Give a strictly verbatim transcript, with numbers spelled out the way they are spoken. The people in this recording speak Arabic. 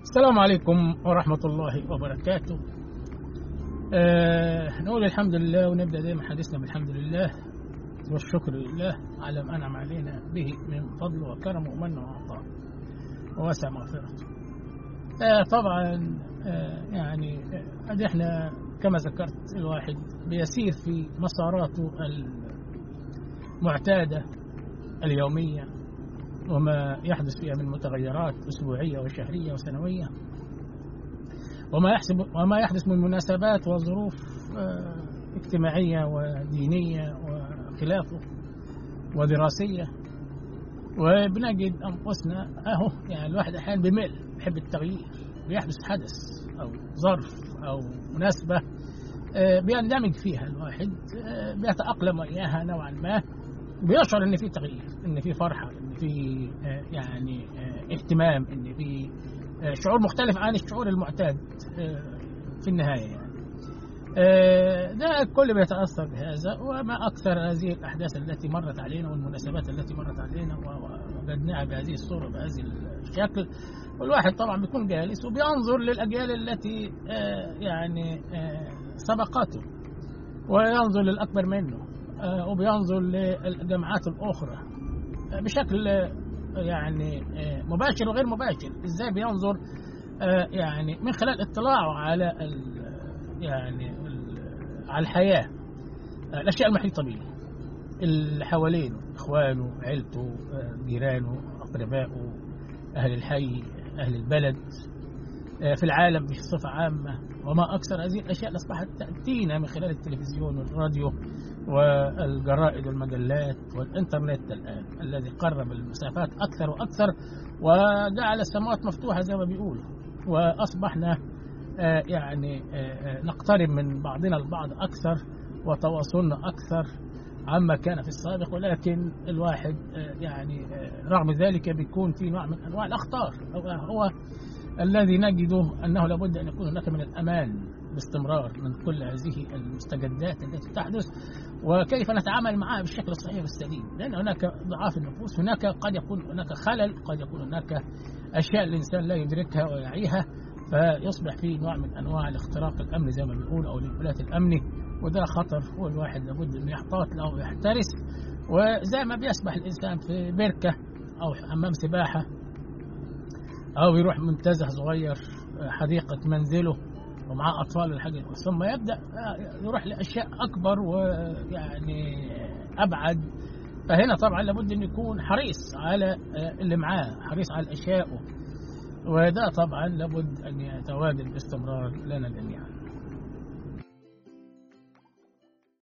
السلام عليكم ورحمة الله وبركاته. آه نقول الحمد لله ونبدأ دائما حديثنا بالحمد لله والشكر لله على ما أنعم علينا به من فضله وكرمه ومنه وعطاء ووسع مغفرته. آه طبعا آه يعني آه احنا كما ذكرت الواحد بيسير في مساراته المعتادة اليومية وما يحدث فيها من متغيرات أسبوعية وشهرية وسنوية، وما يحسب وما يحدث من مناسبات وظروف اجتماعية ودينية وخلافه ودراسية. وبنجد أنفسنا أهو يعني الواحد أحيانا بيمل، بيحب التغيير، بيحدث حدث أو ظرف أو مناسبة بيندمج فيها الواحد، بيتأقلم وياها نوعا ما، بيشعر ان في تغيير، ان في فرحه، ان في يعني اهتمام، ان في شعور مختلف عن الشعور المعتاد في النهايه. يعني ده الكل بيتاثر بهذا، وما اكثر هذه الاحداث التي مرت علينا والمناسبات التي مرت علينا ووجدناها بهذه الصوره بهذه الشكل. والواحد طبعا بيكون جالس وبينظر للاجيال التي يعني سبقته، وينظر للاكبر منه، وبينظر للجامعات الأخرى بشكل يعني مباشر وغير مباشر. إزاي بينظر يعني من خلال اطلاعه على يعني على الحياة، الأشياء المحيطة به، اللي حوالينه، إخوانه، عيلته، جيرانه، أقربائه، أهل الحي، أهل البلد، في العالم بصفة عامة. وما أكثر هذه الأشياء اللي أصبحت تأتينا من خلال التلفزيون والراديو والجرائد والمجلات والإنترنت الآن، الذي قرب المسافات أكثر وأكثر وجعل السماوات مفتوحة زي ما بيقولوا، وأصبحنا يعني نقترب من بعضنا البعض أكثر وتواصلنا أكثر عما كان في السابق. ولكن الواحد يعني رغم ذلك بيكون في نوع من أنواع الأخطار، هو الذي نجده أنه لابد أن يكون هناك من الأمان باستمرار من كل هذه المستجدات التي تحدث، وكيف نتعامل معها بالشكل الصحيح والسليم. لأن هناك ضعاف النفوس، هناك قد يكون هناك خلل، قد يكون هناك أشياء الإنسان لا يدركها ويعيها، فيصبح فيه نوع من أنواع الاختراق الأمني زي ما بيقول، أو الانفلات الأمني، وده خطر. والواحد لابد أن يحتاط له ويحترس. وزي ما بيسبح الإنسان في بركة أو حمام سباحة أو يروح منتزه صغير، حديقة منزله ومعاه أطفال الحاجة، ثم يبدأ يروح لأشياء أكبر ويعني أبعد. فهنا طبعا لابد أن يكون حريص على اللي معاه، حريص على أشياءه، وده طبعا لابد أن يتواجد باستمرار لنا جميعا.